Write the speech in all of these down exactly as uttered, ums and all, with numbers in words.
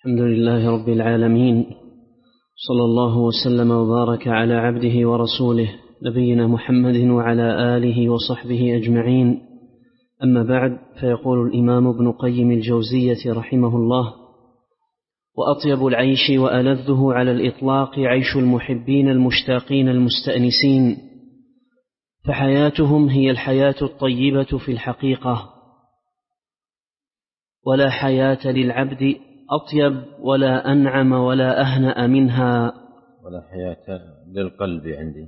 الحمد لله رب العالمين، صلى الله وسلم وبارك على عبده ورسوله نبينا محمد وعلى آله وصحبه أجمعين. أما بعد، فيقول الإمام ابن قيم الجوزية رحمه الله: وأطيب العيش وألذه على الإطلاق عيش المحبين المشتاقين المستأنسين، فحياتهم هي الحياة الطيبة في الحقيقة، ولا حياة للعبد أطيب ولا أنعم ولا أهنأ منها. ولا حياة للقلب عندي.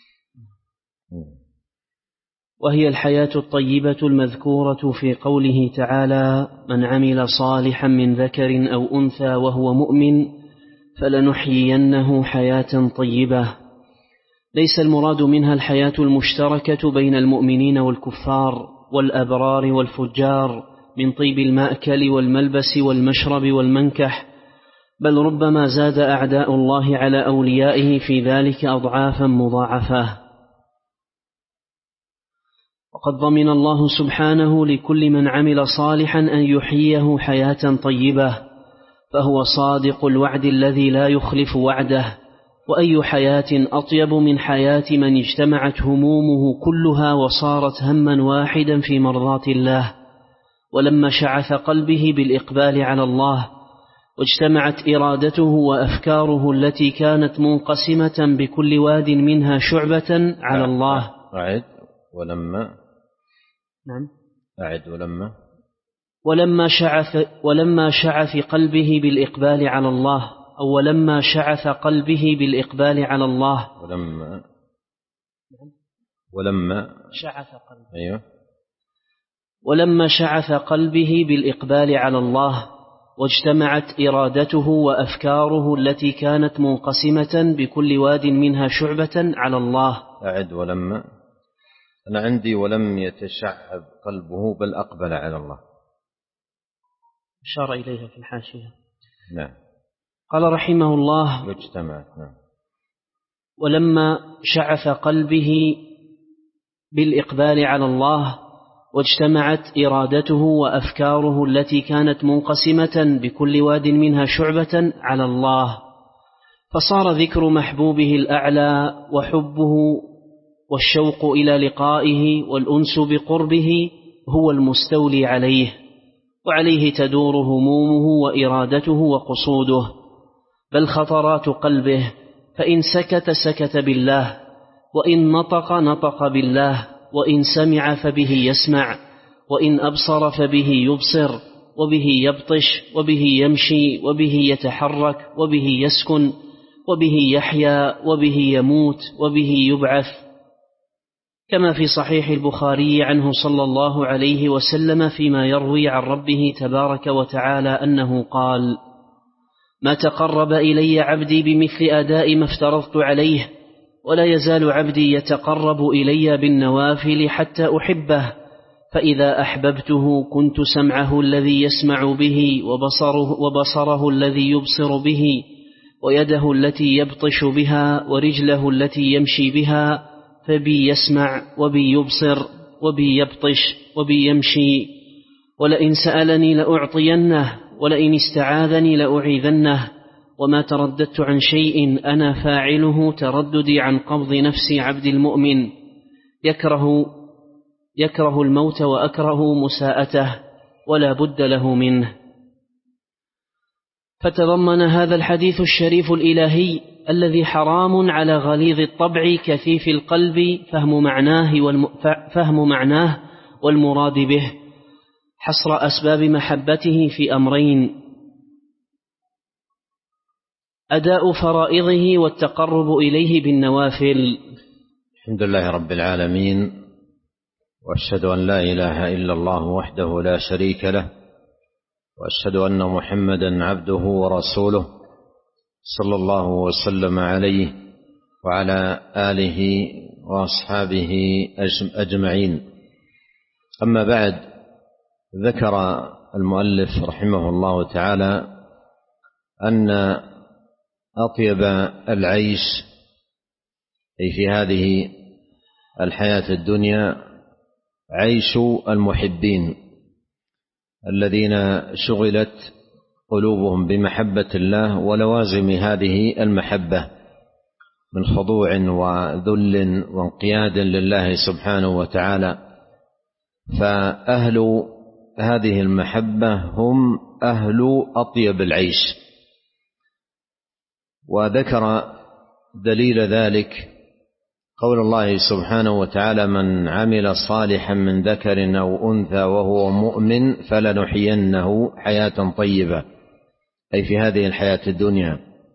وهي الحياة الطيبة المذكورة في قوله تعالى: من عمل صالحا من ذكر أو أنثى وهو مؤمن فلنحيينه حياة طيبة. ليس المراد منها الحياة المشتركة بين المؤمنين والكفار والأبرار والفجار من طيب المأكل والملبس والمشرب والمنكح، بل ربما زاد أعداء الله على أوليائه في ذلك أضعافا مضاعفة. وقد ضمن الله سبحانه لكل من عمل صالحا أن يحييه حياة طيبة، فهو صادق الوعد الذي لا يخلف وعده. وأي حياة أطيب من حياة من اجتمعت همومه كلها وصارت هما واحدا في مرضاة الله، ولما شعث قلبه بالإقبال على الله واجتمعت إرادته وأفكاره التي كانت منقسمة بكل واد منها شعبة على الله. أعد ولما نعم أعد ولما ولما شعث ولما شعث قلبه بالإقبال على الله أو ولما شعث قلبه بالإقبال على الله ولما ولما شعث قلبه أيوه ولما شعث قلبه بالإقبال على الله واجتمعت إرادته وأفكاره التي كانت منقسمة بكل واد منها شعبة على الله. أعد ولما أنا عندي ولم يتشعب قلبه بل أقبل على الله، أشار إليها في الحاشية. نعم. قال رحمه الله: واجتمعت. نعم. ولما شعث قلبه بالإقبال على الله واجتمعت إرادته وأفكاره التي كانت منقسمة بكل واد منها شعبة على الله، فصار ذكر محبوبه الأعلى وحبه والشوق إلى لقائه والأنس بقربه هو المستولي عليه، وعليه تدور همومه وإرادته وقصوده، بل خطرات قلبه، فإن سكت سكت بالله، وإن نطق نطق بالله، وإن سمع فبه يسمع، وإن أبصر فبه يبصر، وبه يبطش، وبه يمشي، وبه يتحرك، وبه يسكن، وبه يحيا، وبه يموت، وبه يبعث، كما في صحيح البخاري عنه صلى الله عليه وسلم فيما يروي عن ربه تبارك وتعالى أنه قال: ما تقرب إلي عبدي بمثل أداء ما افترضت عليه، ولا يزال عبدي يتقرب إلي بالنوافل حتى أحبه، فإذا أحببته كنت سمعه الذي يسمع به، وبصره, وبصره الذي يبصر به، ويده التي يبطش بها، ورجله التي يمشي بها، فبي يسمع وبي يبصر وبي يبطش وبي يمشي، ولئن سألني لأعطينه، ولئن استعاذني لأعيذنه، وما ترددت عن شيء أنا فاعله ترددي عن قبض نفس عبد المؤمن، يكره, يكره الموت وأكره مساءته، ولا بد له منه. فتضمن هذا الحديث الشريف الإلهي الذي حرام على غليظ الطبع كثيف القلب فهم معناه, والم... فهم معناه والمراد به حصر أسباب محبته في أمرين: أداء فرائضه والتقرب إليه بالنوافل. الحمد لله رب العالمين، وأشهد أن لا إله إلا الله وحده لا شريك له، وأشهد أن محمدا عبده ورسوله صلى الله وسلم عليه وعلى آله وأصحابه أجمعين. أما بعد، ذكر المؤلف رحمه الله تعالى أن أطيب العيش أي في هذه الحياة الدنيا عيش المحبين الذين شغلت قلوبهم بمحبة الله ولوازم هذه المحبة من خضوع وذل وانقياد لله سبحانه وتعالى. فأهل هذه المحبة هم أهل أطيب العيش. وذكر دليل ذلك قول الله سبحانه وتعالى: من عمل صالحا من ذكر أو أنثى وهو مؤمن فلنحيينه حياة طيبة، أي في هذه الحياة الدنيا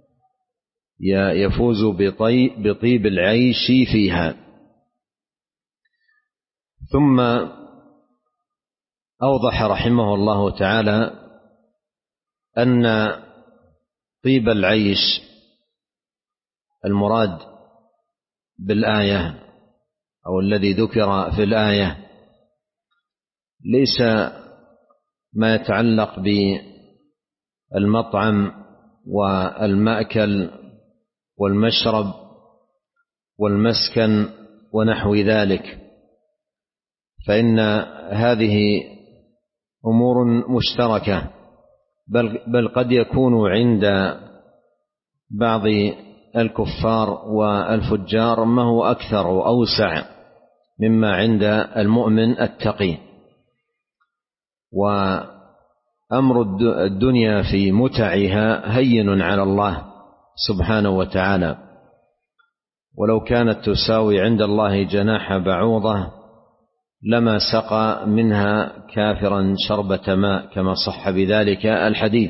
يفوز بطيب العيش فيها. ثم أوضح رحمه الله تعالى أن طيب العيش المراد بالآية أو الذي ذكر في الآية ليس ما يتعلق بالمطعم والمأكل والمشرب والمسكن ونحو ذلك، فإن هذه أمور مشتركة، بل, بل قد يكون عند بعض الكفار والفجار ما هو أكثر وأوسع مما عند المؤمن التقي. وأمر الدنيا في متعها هين على الله سبحانه وتعالى، ولو كانت تساوي عند الله جناح بعوضة لما سقى منها كافرا شربة ماء، كما صح بذلك الحديث.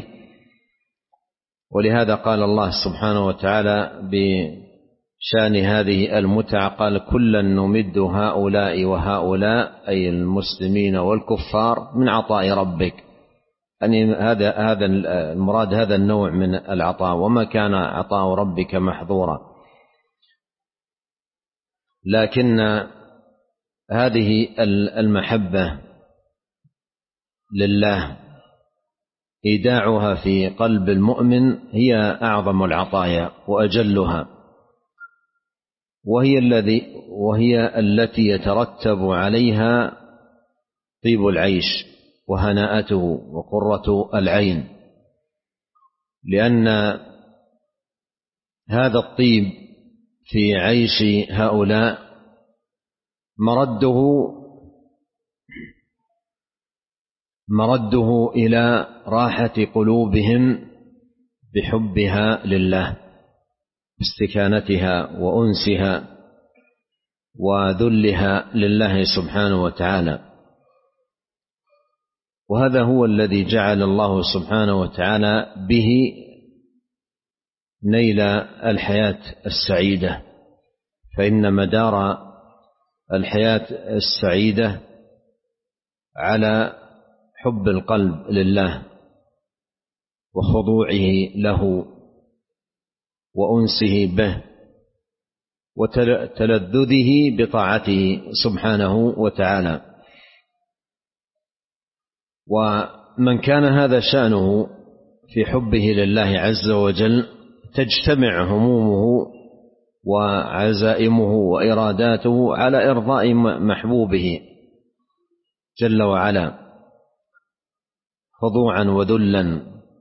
ولهذا قال الله سبحانه وتعالى بشأن هذه المتعة: قال كلا نمد هؤلاء وهؤلاء، أي المسلمين والكفار، من عطاء ربك. يعني هذا هذا المراد هذا النوع من العطاء، وما كان عطاء ربك محظورا. لكن هذه المحبة لله إيداعها في قلب المؤمن هي أعظم العطايا وأجلها، وهي الذي وهي التي يترتب عليها طيب العيش وهناءته وقرة العين، لأن هذا الطيب في عيش هؤلاء مرده مرده إلى راحة قلوبهم بحبها لله، باستكانتها وأنسها وذلها لله سبحانه وتعالى. وهذا هو الذي جعل الله سبحانه وتعالى به نيل الحياة السعيدة، فإن مدار الحياة السعيدة على حب القلب لله وخضوعه له وأنسه به وتلذذه بطاعته سبحانه وتعالى. ومن كان هذا شأنه في حبه لله عز وجل تجتمع همومه وعزائمه وإراداته على إرضاء محبوبه جل وعلا خضوعا وذلا،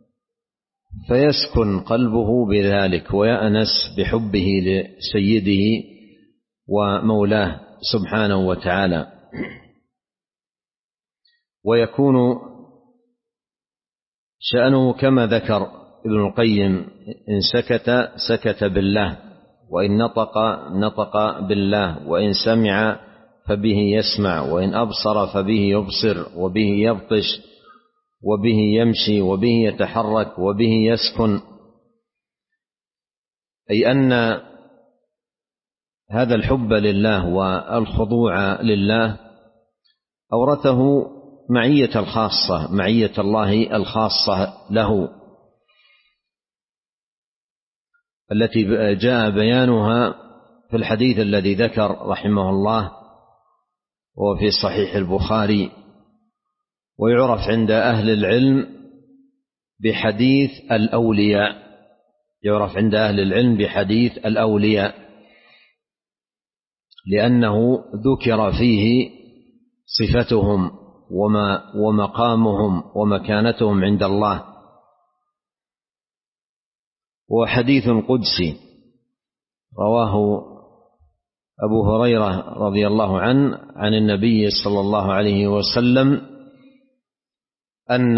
فيسكن قلبه بذلك ويأنس بحبه لسيده ومولاه سبحانه وتعالى. ويكون شأنه كما ذكر ابن القيم: إن سكت سكت بالله، وإن نطق نطق بالله، وإن سمع فبه يسمع، وإن أبصر فبه يبصر، وبه يبطش، وبه يمشي، وبه يتحرك، وبه يسكن. أي أن هذا الحب لله والخضوع لله أورثه معية الخاصة، معية الله الخاصة له، التي جاء بيانها في الحديث الذي ذكر رحمه الله وفي صحيح البخاري، ويعرف عند أهل العلم بحديث الأولياء، يعرف عند أهل العلم بحديث الأولياء، لأنه ذكر فيه صفتهم وما ومقامهم ومكانتهم عند الله وحديث قدسي رواه أبو هريرة رضي الله عنه عن النبي صلى الله عليه وسلم أن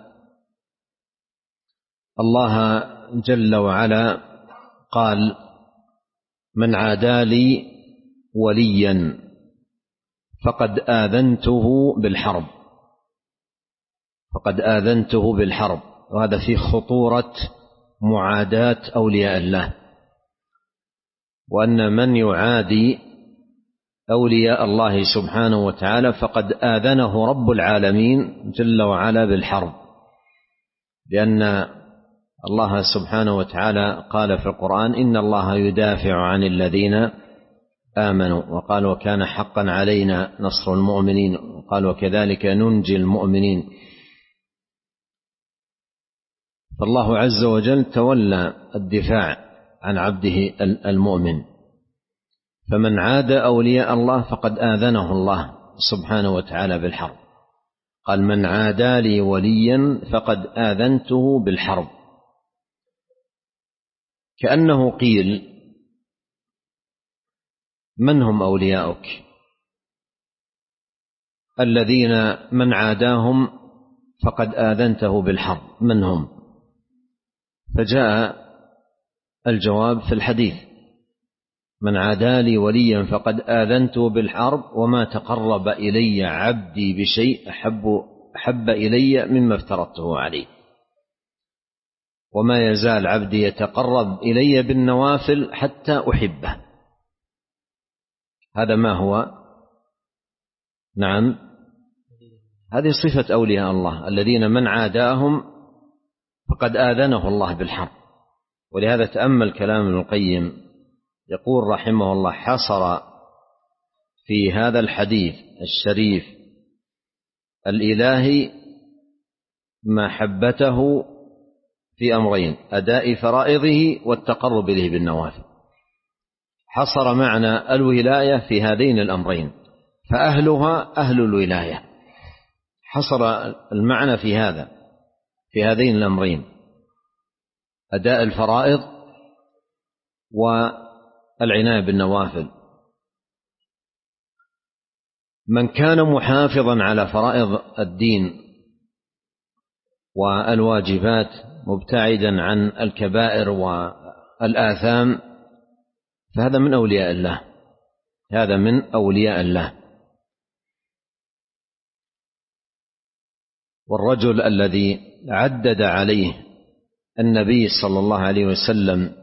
الله جل وعلا قال: من عادى لي وليا فقد آذنته بالحرب فقد آذنته بالحرب. وهذا في خطورة معاداة أولياء الله، وأن من يعادي أولياء الله سبحانه وتعالى فقد آذنه رب العالمين جل وعلا بالحرب، لأن الله سبحانه وتعالى قال في القرآن: إن الله يدافع عن الذين آمنوا، وقال: وكان حقا علينا نصر المؤمنين، وقال: وكذلك ننجي المؤمنين. فالله عز وجل تولى الدفاع عن عبده المؤمن، فمن عاد أولياء الله فقد آذنه الله سبحانه وتعالى بالحرب. قال: من عادى لي وليا فقد آذنته بالحرب، كأنه قيل: من هم أولياؤك الذين من عاداهم فقد آذنته بالحرب؟ من هم؟ فجاء الجواب في الحديث: من عادى لي وليا فقد آذنته بالحرب، وما تقرب إلي عبدي بشيء أحب, أحب إلي مما افترضته عليه. وما يزال عبدي يتقرب إلي بالنوافل حتى أحبه. هذا ما هو؟ نعم، هذه صفة أولياء الله الذين من عاداهم فقد آذنه الله بالحرب. ولهذا تأمل كلام ابن القيم، يقول رحمه الله: حصر في هذا الحديث الشريف الإلهي محبته في أمرين: أداء فرائضه والتقرب إليه بالنوافل. حصر معنى الولاية في هذين الأمرين، فأهلها أهل الولاية. حصر المعنى في هذا في هذين الأمرين: أداء الفرائض والعناية بالنوافل. من كان محافظا على فرائض الدين والواجبات مبتعدا عن الكبائر والآثام فهذا من أولياء الله، هذا من أولياء الله. والرجل الذي عدد عليه النبي صلى الله عليه وسلم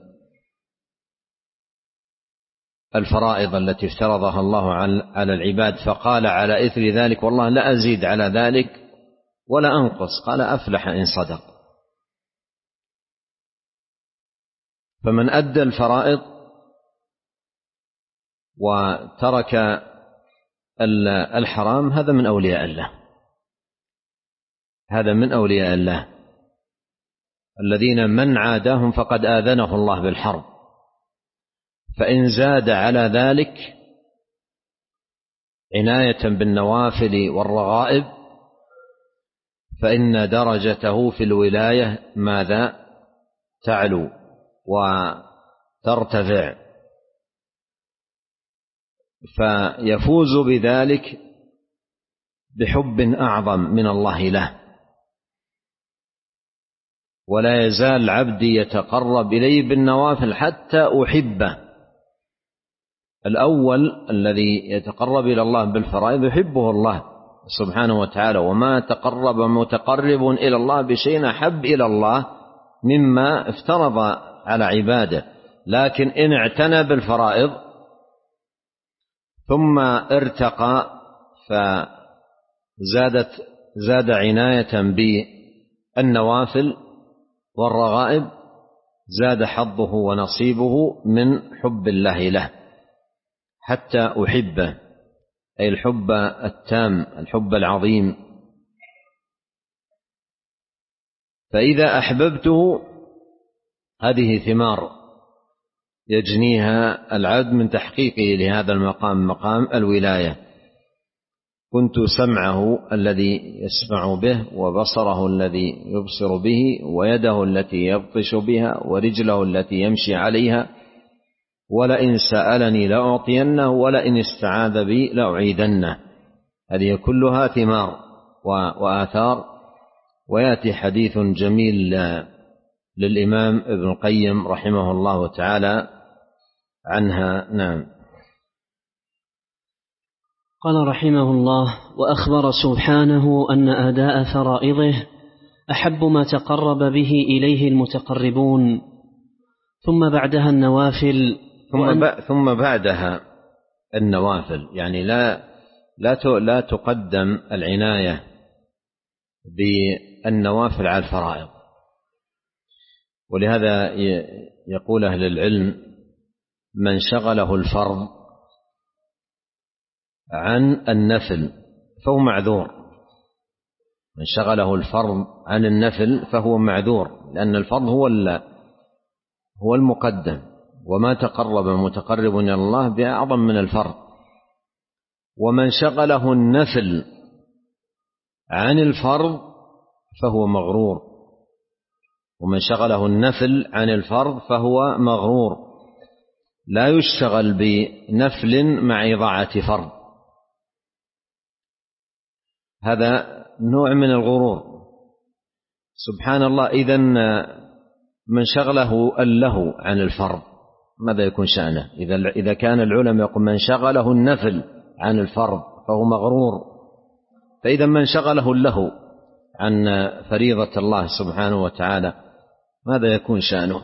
الفرائض التي افترضها الله على العباد فقال على إثر ذلك: والله لا أزيد على ذلك ولا أنقص، قال: أفلح إن صدق. فمن أدى الفرائض وترك الحرام هذا من أولياء الله، هذا من أولياء الله الذين من عاداهم فقد آذنه الله بالحرب. فإن زاد على ذلك عناية بالنوافل والرغائب فإن درجته في الولاية ماذا؟ تعلو وترتفع، فيفوز بذلك بحب أعظم من الله له. ولا يزال عبدي يتقرب إلي بالنوافل حتى أحبه. الأول الذي يتقرب إلى الله بالفرائض يحبه الله سبحانه وتعالى، وما تقرب متقرب إلى الله بشيء أحب إلى الله مما افترض على عباده. لكن إن اعتنى بالفرائض ثم ارتقى فزادت زاد عناية بالنوافل والرغائب زاد حظه ونصيبه من حب الله له حتى أحبه، أي الحب التام، الحب العظيم. فإذا أحببته هذه ثمار يجنيها العبد من تحقيقه لهذا المقام، مقام الولاية. كنت سمعه الذي يسمع به، وبصره الذي يبصر به، ويده التي يبطش بها، ورجله التي يمشي عليها، ولئن سألني لأعطينه، ولئن استعاذ بي لأعيذنه. هذه كلها ثمار وآثار. ويأتي حديث جميل للإمام ابن القيم رحمه الله تعالى عنها. نعم. قال رحمه الله: وأخبر سبحانه أن أداء فرائضه أحب ما تقرب به إليه المتقربون، ثم بعدها النوافل. ثم, ثم بعدها النوافل، يعني لا لا لا تقدم العناية بالنوافل على الفرائض. ولهذا يقول أهل العلم: من شغله الفرض عن النفل فهو معذور. من شغله الفرض عن النفل فهو معذور، لأن الفرض هو هو المقدم، وما تقرب متقرب إلى الله بأعظم من الفرض. ومن شغله النفل عن الفرض فهو مغرور. ومن شغله النفل عن الفرض فهو مغرور، لا يشتغل بنفل مع إضاعة فرض. هذا نوع من الغرور. سبحان الله، إذن من شغله اللهو عن الفرض ماذا يكون شأنه؟ إذا كان العلماء يقول من شغله النفل عن الفرض فهو مغرور، فإذا من شغله اللهو عن فريضة الله سبحانه وتعالى ماذا يكون شأنه؟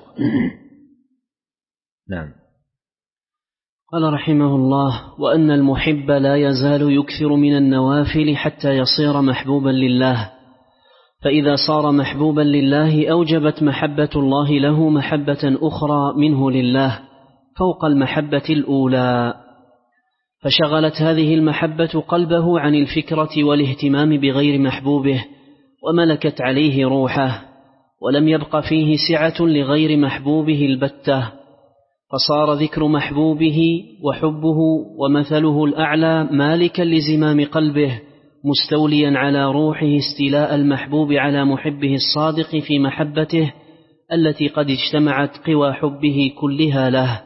نعم. قال رحمه الله: وأن المحب لا يزال يكثر من النوافل حتى يصير محبوبا لله، فإذا صار محبوبا لله أوجبت محبة الله له محبة أخرى منه لله فوق المحبة الأولى، فشغلت هذه المحبة قلبه عن الفكرة والاهتمام بغير محبوبه، وملكت عليه روحه، ولم يبق فيه سعة لغير محبوبه البتة، فصار ذكر محبوبه وحبه ومثله الأعلى مالكا لزمام قلبه، مستوليا على روحه استيلاء المحبوب على محبه الصادق في محبته التي قد اجتمعت قوى حبه كلها له.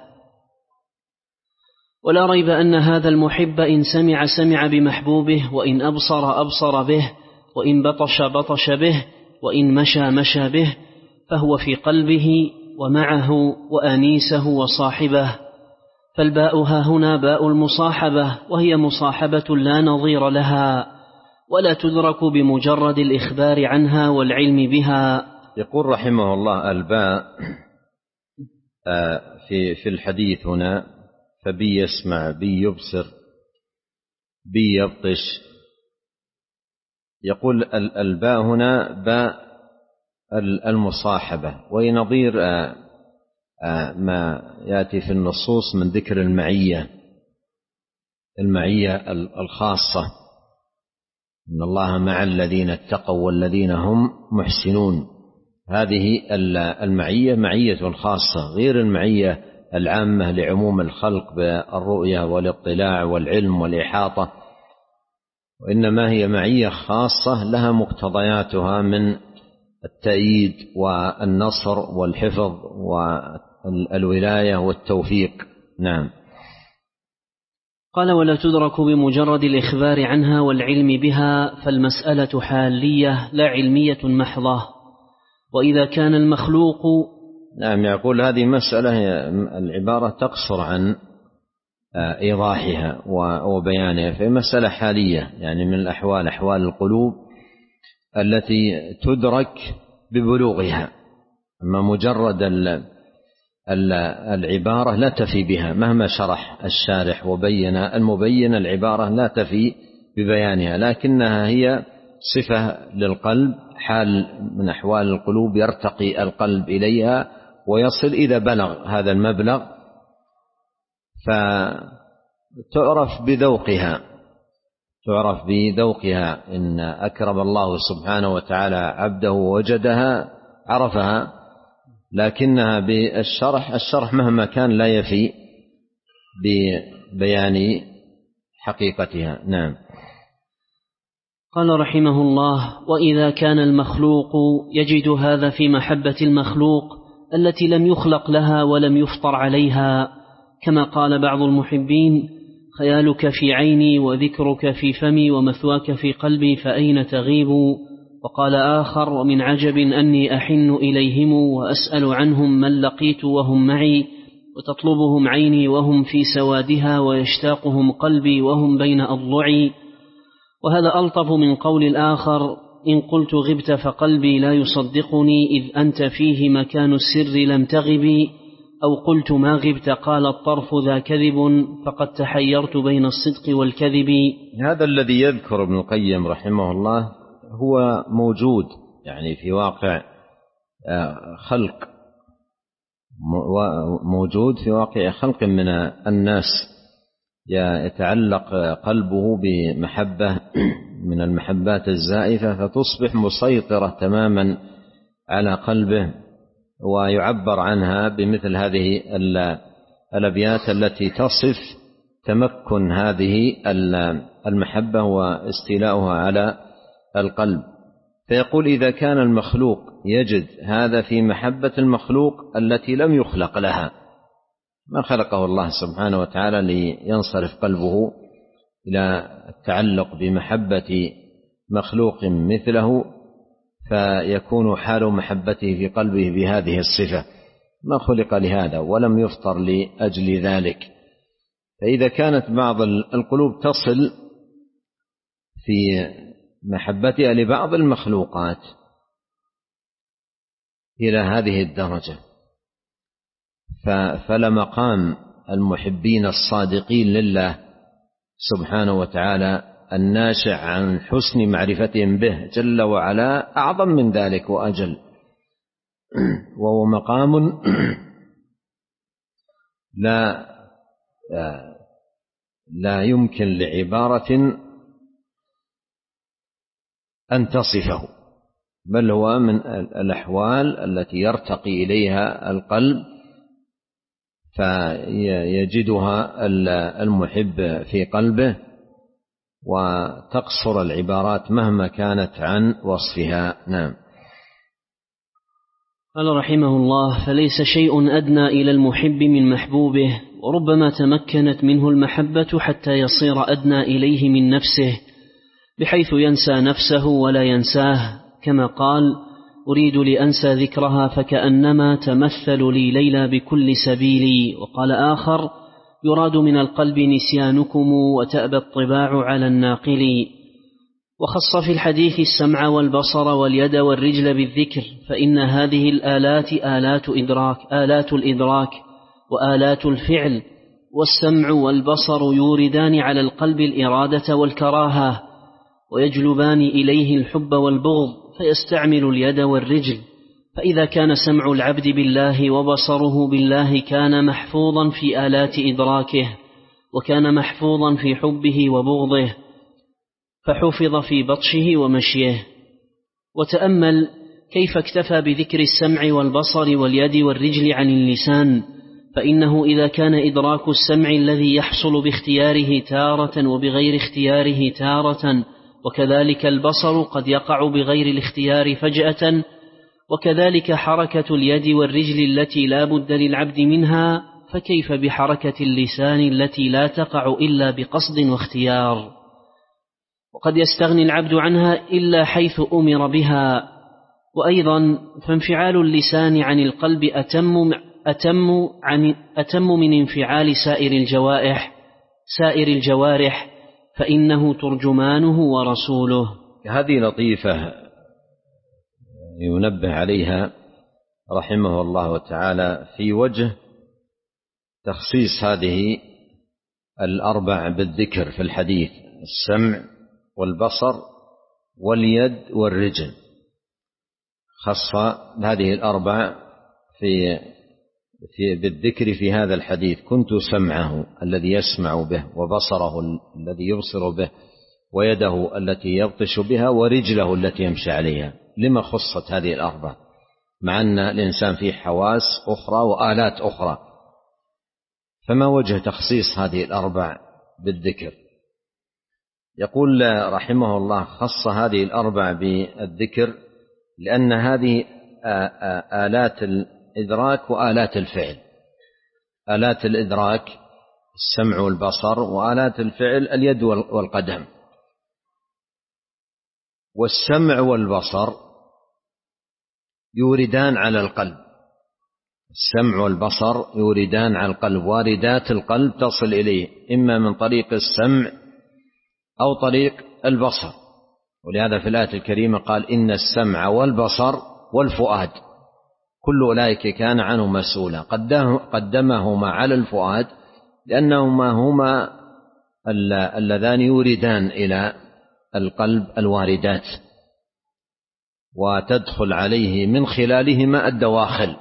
ولا ريب أن هذا المحب إن سمع سمع بمحبوبه، وإن أبصر أبصر به، وإن بطش بطش به، وإن مشى مشى به، فهو في قلبه ومعه وأنيسه وصاحبه. فالباء ها هنا باء المصاحبة، وهي مصاحبة لا نظير لها، ولا تدرك بمجرد الإخبار عنها والعلم بها. يقول رحمه الله: الباء في في الحديث هنا فبي يسمع، بي يبصر، بي يبطش. يقول الباء هنا باء المصاحبة، وهي نظير ما يأتي في النصوص من ذكر المعية، المعية الخاصة: إن الله مع الذين اتقوا والذين هم محسنون. هذه المعية معية خاصة غير المعية العامة لعموم الخلق بالرؤية والاطلاع والعلم والإحاطة، وإنما هي معية خاصة لها مقتضياتها من التأييد والنصر والحفظ والولاية والتوفيق. نعم. قال: ولا تدرك بمجرد الإخبار عنها والعلم بها، فالمسألة حالية لا علمية محضة. وإذا كان المخلوق نعم، يقول هذه مسألة العبارة تقصر عن إيضاحها وبيانها، في مسألة حالية، يعني من الأحوال أحوال القلوب التي تدرك ببلوغها. أما مجرد العبارة لا تفي بها، مهما شرح الشارح وبين المبين العبارة لا تفي ببيانها، لكنها هي صفة للقلب، حال من أحوال القلوب يرتقي القلب إليها ويصل إذا بلغ هذا المبلغ، فتعرف بذوقها تعرف بذوقها إن أكرم الله سبحانه وتعالى عبده ووجدها عرفها، لكنها بالشرح الشرح مهما كان لا يفي ببيان حقيقتها. نعم. قال رحمه الله: وإذا كان المخلوق يجد هذا في محبة المخلوق التي لم يخلق لها ولم يفطر عليها، كما قال بعض المحبين: خيالك في عيني وذكرك في فمي ومثواك في قلبي فأين تغيب. وقال آخر: ومن عجب أني أحن إليهم وأسأل عنهم من لقيت وهم معي، وتطلبهم عيني وهم في سوادها، ويشتاقهم قلبي وهم بين أضلعي. وهذا ألطف من قول الآخر: إن قلت غبت فقلبي لا يصدقني، إذ أنت فيه مكان السر لم تغبي. أو قلت ما غبت قال الطرف ذا كذب، فقد تحيرت بين الصدق والكذب. هذا الذي يذكر ابن القيم رحمه الله هو موجود يعني في واقع خلق، موجود في واقع خلق من الناس، يتعلق قلبه بمحبة من المحبات الزائفة فتصبح مسيطرة تماما على قلبه، ويعبر عنها بمثل هذه الأبيات التي تصف تمكن هذه المحبة واستيلاؤها على القلب. فيقول: إذا كان المخلوق يجد هذا في محبة المخلوق التي لم يخلق لها، ما خلقه الله سبحانه وتعالى لينصرف قلبه إلى التعلق بمحبة مخلوق مثله، فيكون حال محبته في قلبه بهذه الصفة، ما خلق لهذا ولم يفطر لأجل ذلك. فإذا كانت بعض القلوب تصل في محبتها لبعض المخلوقات إلى هذه الدرجة، فلمقام المحبين الصادقين لله سبحانه وتعالى الناشئ عن حسن معرفتهم به جل وعلا أعظم من ذلك وأجل، وهو مقام لا لا يمكن لعبارة أن تصفه، بل هو من الأحوال التي يرتقي إليها القلب فيجدها المحب في قلبه، وتقصر العبارات مهما كانت عن وصفها. نعم. قال رحمه الله: فليس شيء أدنى إلى المحب من محبوبه، وربما تمكنت منه المحبة حتى يصير أدنى إليه من نفسه، بحيث ينسى نفسه ولا ينساه، كما قال: أريد لأنسى ذكرها فكأنما تمثل لي ليلى بكل سبيلي. وقال آخر: يراد من القلب نسيانكم وتأبى الطباع على الناقل. وخص في الحديث السمع والبصر واليد والرجل بالذكر، فإن هذه الآلات آلات إدراك آلات الإدراك وآلات الفعل، والسمع والبصر يوردان على القلب الإرادة والكراهة، ويجلبان إليه الحب والبغض، فيستعمل اليد والرجل. فإذا كان سمع العبد بالله وبصره بالله كان محفوظا في آلات إدراكه، وكان محفوظا في حبه وبغضه، فحفظ في بطشه ومشيه. وتأمل كيف اكتفى بذكر السمع والبصر واليد والرجل عن اللسان، فإنه إذا كان إدراك السمع الذي يحصل باختياره تارة وبغير اختياره تارة، وكذلك البصر قد يقع بغير الاختيار فجأة، وكذلك حركة اليد والرجل التي لا بد للعبد منها، فكيف بحركة اللسان التي لا تقع إلا بقصد واختيار، وقد يستغني العبد عنها إلا حيث أمر بها. وأيضا فانفعال اللسان عن القلب أتم, أتم, عن أتم من انفعال سائر الجوارح سائر الجوارح فإنه ترجمانه ورسوله. هذه لطيفة ينبه عليها رحمه الله تعالى في وجه تخصيص هذه الأربع بالذكر في الحديث: السمع والبصر واليد والرجل. خص هذه الأربع في في بالذكر في هذا الحديث: كنت سمعه الذي يسمع به، وبصره الذي يبصر به، ويده التي يبطش بها، ورجله التي يمشي عليها. لما خصت هذه الأربع مع أن الإنسان فيه حواس أخرى وآلات أخرى؟ فما وجه تخصيص هذه الأربع بالذكر؟ يقول رحمه الله: خص هذه الأربع بالذكر لأن هذه آلات الإدراك وآلات الفعل. آلات الإدراك السمع والبصر، وآلات الفعل اليد والقدم. والسمع والبصر يوردان على القلب، السمع والبصر يوردان على القلب، واردات القلب تصل إليه إما من طريق السمع أو طريق البصر. ولهذا في الآية الكريمة قال: إن السمع والبصر والفؤاد كل أولئك كان عنه مسؤولا. قدمهما على الفؤاد لأنهما هما اللذان يوردان إلى القلب الواردات، وتدخل عليه من خلالهما الدواخل.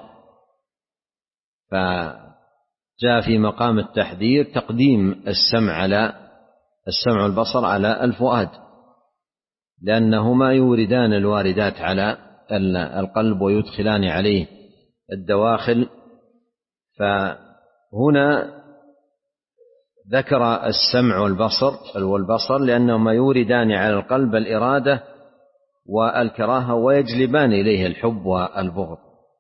فجاء في مقام التحذير تقديم السمع على السمع والبصر على الفؤاد، لأنهما يوردان الواردات على القلب ويدخلان عليه الدواخل. فهنا ذكر السمع والبصر والبصر لأنهما يوردان على القلب الإرادة والكراهة ويجلبان إليه الحب والبغض.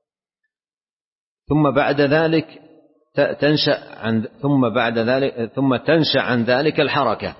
ثم بعد ذلك تنشأ عن ثم بعد ذلك ثم تنشأ عن ذلك الحركة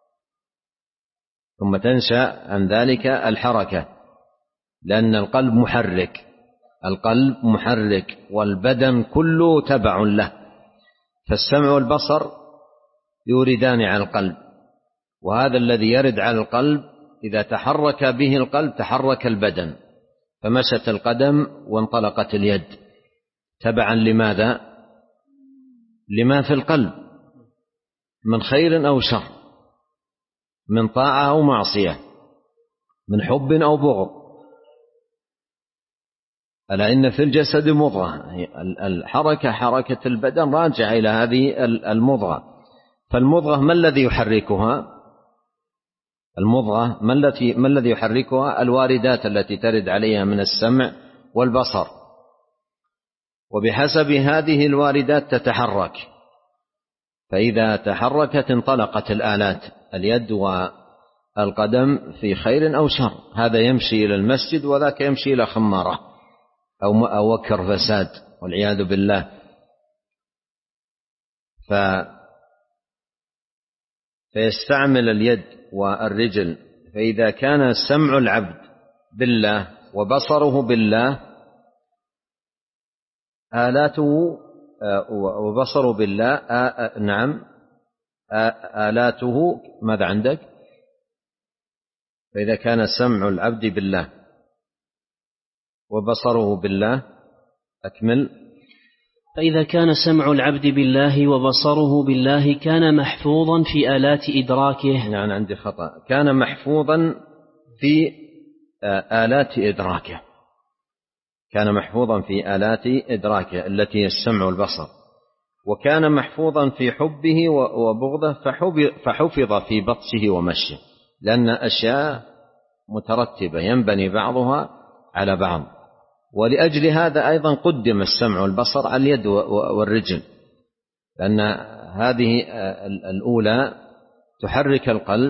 ثم تنشأ عن ذلك الحركة لأن القلب محرك القلب محرك والبدن كله تبع له. فالسمع والبصر يوردان على القلب، وهذا الذي يرد على القلب إذا تحرك به القلب تحرك البدن، فمشت القدم وانطلقت اليد تبعا لماذا؟ لما في القلب من خير أو شر، من طاعة أو معصية، من حب أو بغض. ألا إن في الجسد مضغة، الحركة حركة البدن راجعة إلى هذه المضغة. فالمضغة ما الذي يحركها؟ المضغة ما الذي يحركها؟ الواردات التي ترد عليها من السمع والبصر، وبحسب هذه الواردات تتحرك. فإذا تحركت انطلقت الآلات، اليد والقدم في خير أو شر، هذا يمشي إلى المسجد وذاك يمشي إلى خمارة أو وكر فساد والعياذ بالله. ف فيستعمل اليد والرجل. فإذا كان سمع العبد بالله وبصره بالله آلاته وبصره بالله آ... نعم آلاته ماذا عندك؟ فإذا كان سمع العبد بالله وبصره بالله أكمل. فإذا كان سمع العبد بالله وبصره بالله كان محفوظا في آلات إدراكه. نعم عندي خطأ، كان محفوظا في آلات إدراكه، كان محفوظا في آلات إدراكه التي السمع والبصر، وكان محفوظا في حبه وبغضه فحفظ في بطشه ومشه، لأن أشياء مترتبة ينبني بعضها على بعض. ولأجل هذا أيضا قدم السمع والبصر على اليد والرجل، لأن هذه الأولى تحرك القلب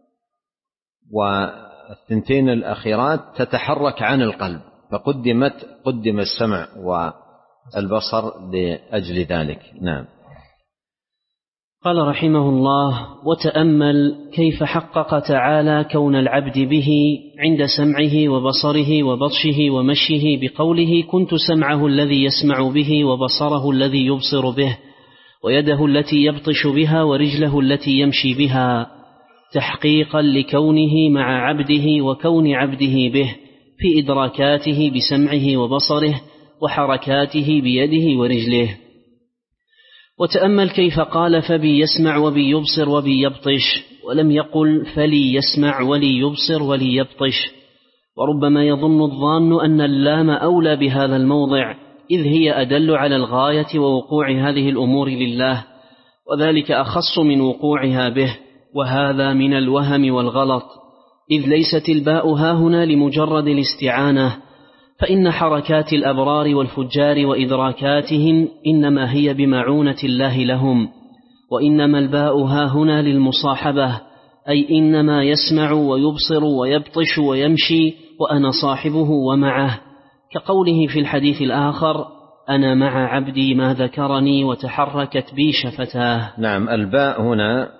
والثنتين الأخيرات تتحرك عن القلب، فقدمت قدم السمع والبصر لأجل ذلك. نعم. قال رحمه الله: وتأمل كيف حقق تعالى كون العبد به عند سمعه وبصره وبطشه ومشيه بقوله: كنت سمعه الذي يسمع به وبصره الذي يبصر به ويده التي يبطش بها ورجله التي يمشي بها، تحقيقا لكونه مع عبده وكون عبده به في إدراكاته بسمعه وبصره وحركاته بيده ورجله. وتأمل كيف قال: فبي يسمع وبي يبصر وبي يبطش، ولم يقل فلي يسمع ولي يبصر ولي يبطش. وربما يظن الظان أن اللام أولى بهذا الموضع، إذ هي أدل على الغاية ووقوع هذه الأمور لله، وذلك أخص من وقوعها به، وهذا من الوهم والغلط، إذ ليست الباء هاهنا لمجرد الاستعانة، فإن حركات الأبرار والفجار وإدراكاتهم إنما هي بمعونة الله لهم، وإنما الباء هاهنا للمصاحبة، أي إنما يسمع ويبصر ويبطش ويمشي وأنا صاحبه ومعه، كقوله في الحديث الآخر: أنا مع عبدي ما ذكرني وتحركت بي شفتاه. نعم. الباء هنا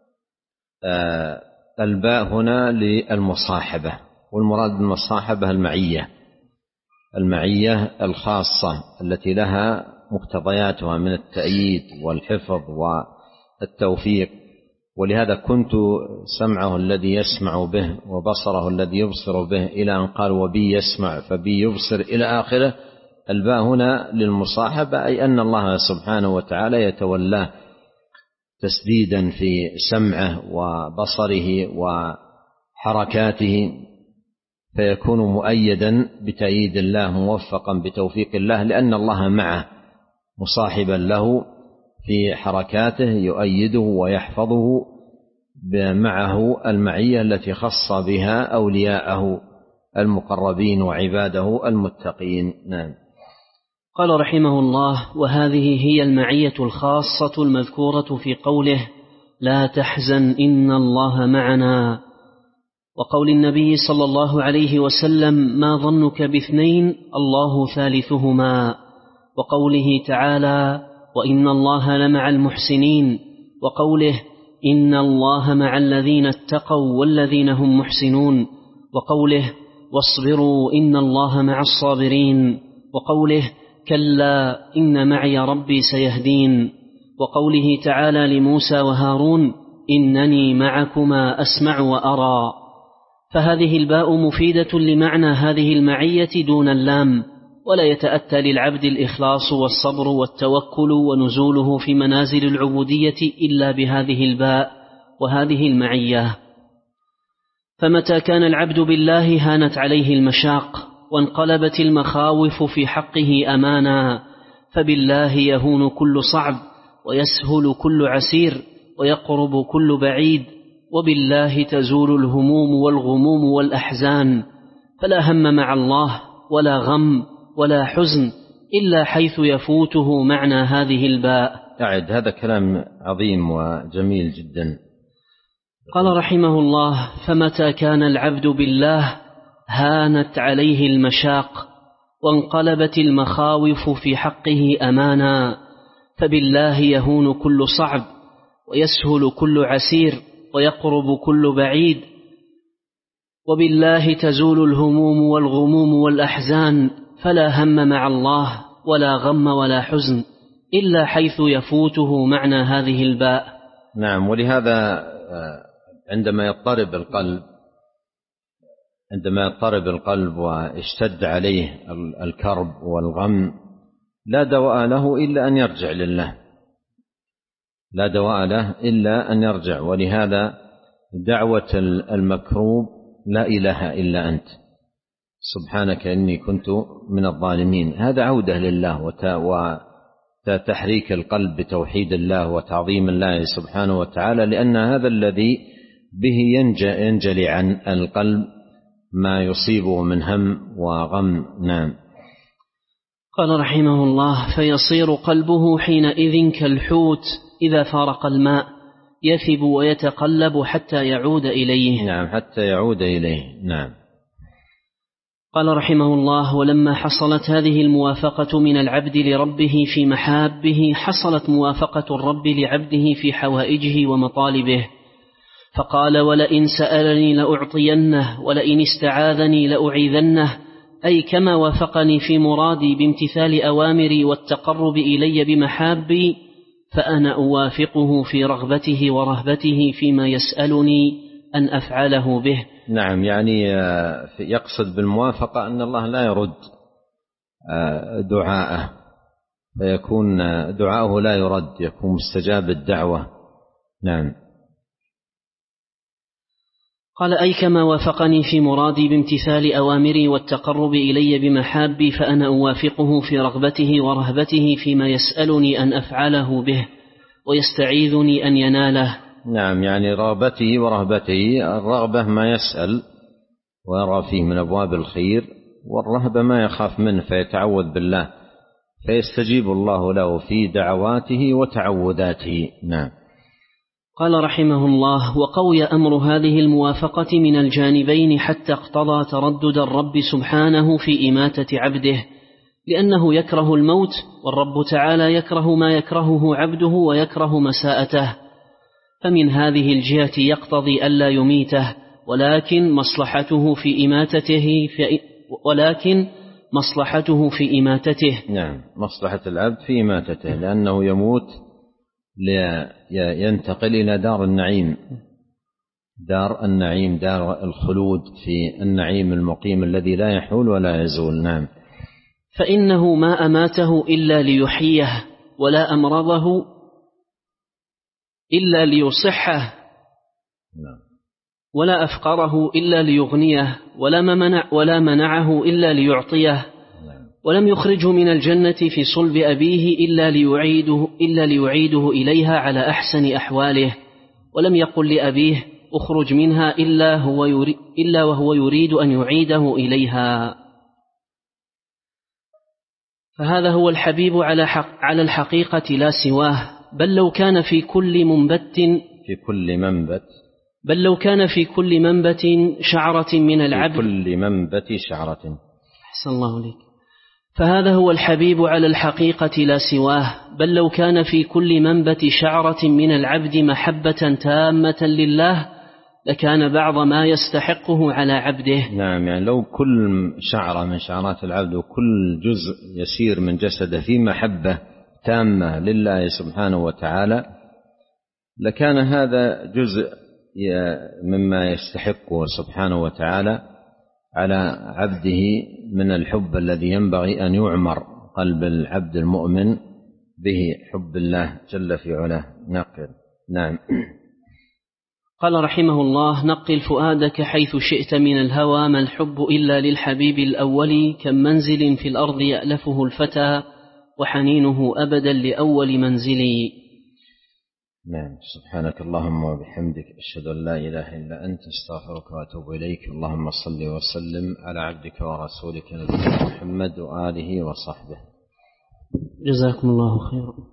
آه الباء هنا للمصاحبة، والمراد بالمصاحبة المعية، المعية الخاصة التي لها مقتضياتها من التأييد والحفظ والتوفيق. ولهذا كنت سمعه الذي يسمع به وبصره الذي يبصر به، إلى أن قال وبي يسمع فبي يبصر إلى آخره. الباء هنا للمصاحبة، أي أن الله سبحانه وتعالى يتولاه تسديدا في سمعه وبصره وحركاته، فيكون مؤيدا بتأييد الله، موفقا بتوفيق الله، لأن الله معه مصاحبا له في حركاته، يؤيده ويحفظه معه المعية التي خص بها أولياءه المقربين وعباده المتقين. نعم. قال رحمه الله: وهذه هي المعية الخاصة المذكورة في قوله: لا تحزن إن الله معنا، وقول النبي صلى الله عليه وسلم: ما ظنك باثنين الله ثالثهما، وقوله تعالى: وإن الله لمع المحسنين، وقوله: إن الله مع الذين اتقوا والذين هم محسنون، وقوله: واصبروا إن الله مع الصابرين، وقوله: كلا إن معي ربي سيهدين، وقوله تعالى لموسى وهارون: إنني معكما أسمع وأرى. فهذه الباء مفيدة لمعنى هذه المعية دون اللام، ولا يتأتى للعبد الإخلاص والصبر والتوكل ونزوله في منازل العبودية إلا بهذه الباء وهذه المعية. فمتى كان العبد بالله هانت عليه المشاق، وانقلبت المخاوف في حقه أمانا، فبالله يهون كل صعب، ويسهل كل عسير، ويقرب كل بعيد، وبالله تزول الهموم والغموم والأحزان، فلا هم مع الله ولا غم ولا حزن إلا حيث يفوته معنى هذه الباء. أعد، هذا كلام عظيم وجميل جدا. قال رحمه الله: فمتى كان العبد بالله هانت عليه المشاق، وانقلبت المخاوف في حقه أمانا، فبالله يهون كل صعب، ويسهل كل عسير، ويقرب كل بعيد، وبالله تزول الهموم والغموم والأحزان، فلا هم مع الله ولا غم ولا حزن إلا حيث يفوته معنى هذه الباء. نعم. ولهذا عندما يضطرب القلب عندما يضطرب القلب واشتد عليه الكرب والغم، لا دواء له إلا أن يرجع لله، لا دواء له إلا أن يرجع. ولهذا دعوة المكروب: لا إله إلا أنت سبحانك إني كنت من الظالمين، هذا عودة لله وتحريك القلب بتوحيد الله وتعظيم الله سبحانه وتعالى، لأن هذا الذي به ينجلي عن القلب ما يصيبه من هم وغم. نعم. قال رحمه الله: فيصير قلبه حينئذ كالحوت إذا فارق الماء، يثب ويتقلب حتى يعود إليه. نعم، حتى يعود إليه. نعم. قال رحمه الله: ولما حصلت هذه الموافقة من العبد لربه في محابه، حصلت موافقة الرب لعبده في حوائجه ومطالبه، فقال: ولئن سألني لأعطينه، ولئن استعاذني لأعيذنه، أي كما وافقني في مرادي بامتثال أوامري والتقرب إلي بمحابي، فأنا أوافقه في رغبته ورهبته فيما يسألني أن أفعله به. نعم، يعني يقصد بالموافقة أن الله لا يرد دعاءه، فيكون دعاءه لا يرد، يكون مستجاب الدعوة. نعم. قال: أي كما وافقني في مرادي بامتثال أوامري والتقرب إلي بمحابي، فأنا أوافقه في رغبته ورهبته فيما يسألني أن أفعله به ويستعيذني أن يناله. نعم، يعني رغبته ورهبته، الرغبة ما يسأل ويرى فيه من أبواب الخير، والرهبة ما يخاف منه فيتعوذ بالله، فيستجيب الله له في دعواته وتعوذاته. نعم. قال رحمه الله: وقوي أمر هذه الموافقة من الجانبين حتى اقتضى تردد الرب سبحانه في إماتة عبده، لأنه يكره الموت، والرب تعالى يكره ما يكرهه عبده ويكره مساءته، فمن هذه الجهة يقتضي ألا يميته، ولكن مصلحته في إماتته في ولكن مصلحته في إماتته. نعم، مصلحة العبد في إماتته، لأنه يموت لينتقل إلى دار النعيم، دار النعيم، دار الخلود في النعيم المقيم الذي لا يحول ولا يزول. نعم. فإنه ما أماته إلا ليحييه، ولا أمرضه إلا ليصحه، ولا أفقره إلا ليغنيه، ولا منع ولا منعه إلا ليعطيه، ولم يخرجه من الجنة في صلب أبيه إلا ليعيده إلا ليعيده إليها على أحسن أحواله، ولم يقل لأبيه أخرج منها إلا هو يريد إلا وهو يريد أن يعيده إليها. فهذا هو الحبيب على حق على الحقيقة لا سواه، بل لو كان في كل منبت في كل منبت بل لو كان في كل منبت شعرة من العبد في كل منبت شعرة. أحسن الله عليك. فهذا هو الحبيب على الحقيقة لا سواه، بل لو كان في كل منبت شعرة من العبد محبة تامة لله لكان بعض ما يستحقه على عبده. نعم، يعني لو كل شعرة من شعرات العبد وكل جزء يسير من جسده في محبة تامة لله سبحانه وتعالى لكان هذا جزء مما يستحقه سبحانه وتعالى على عبده من الحب الذي ينبغي أن يعمر قلب العبد المؤمن به، حب الله جل في علاه. نقل. نعم. قال رحمه الله: نقل فؤادك حيث شئت من الهوى، ما الحب إلا للحبيب الأول، كم منزل في الأرض يألفه الفتى وحنينه أبدا لأول منزلي. نعم. سبحانك اللهم وبحمدك، أشهد أن لا إله إلا أنت، استغفرك وأتوب إليك. اللهم صل وسلم على عبدك ورسولك نبينا محمد وآله وصحبه. جزاكم الله خيرا.